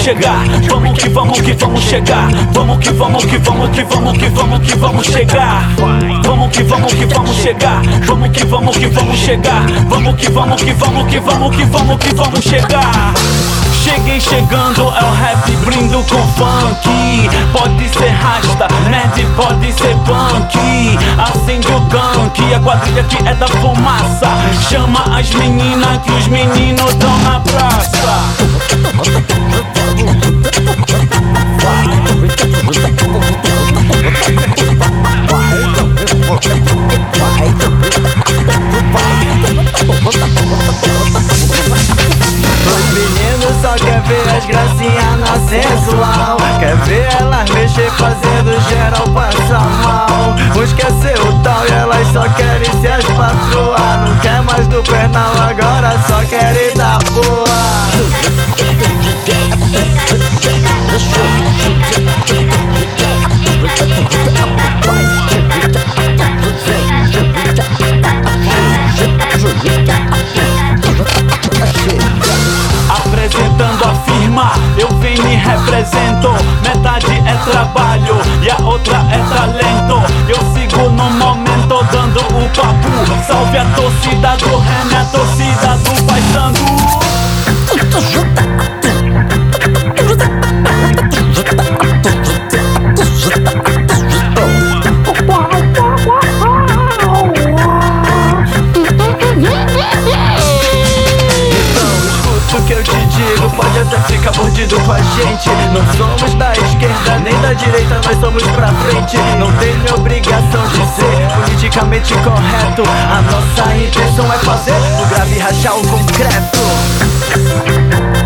chegar. Vamos que vamos chegar. Vamos que vamos chegar. Vamos que vamos chegar. Vamos que vamos chegar. Vamos que vamos chegar. Cheguei chegando, é o rap brindo com funk. Pode ser rasta, nerd, pode ser punk. Acende o gank, a quadrilha que é da fumaça. Chama as meninas que os meninos tão na praça. Os meninos só quer ver as gracinhas na sensual. Quer ver elas mexer fazendo geral passar mal. Uns quer ser o tal e elas só querem ser as patroas. Não quer mais do pernal, agora só querem dar boa. Apresentando a firma, eu venho e represento. Metade é trabalho e a outra é talento. Eu sigo no momento dando o papo. Salve a torcida do René, a torcida do Paysandu. O que eu te digo, pode até ficar mordido com a gente. Não somos da esquerda nem da direita, nós somos pra frente. Não tem obrigação de ser politicamente correto. A nossa intenção é fazer o grave rachar o concreto.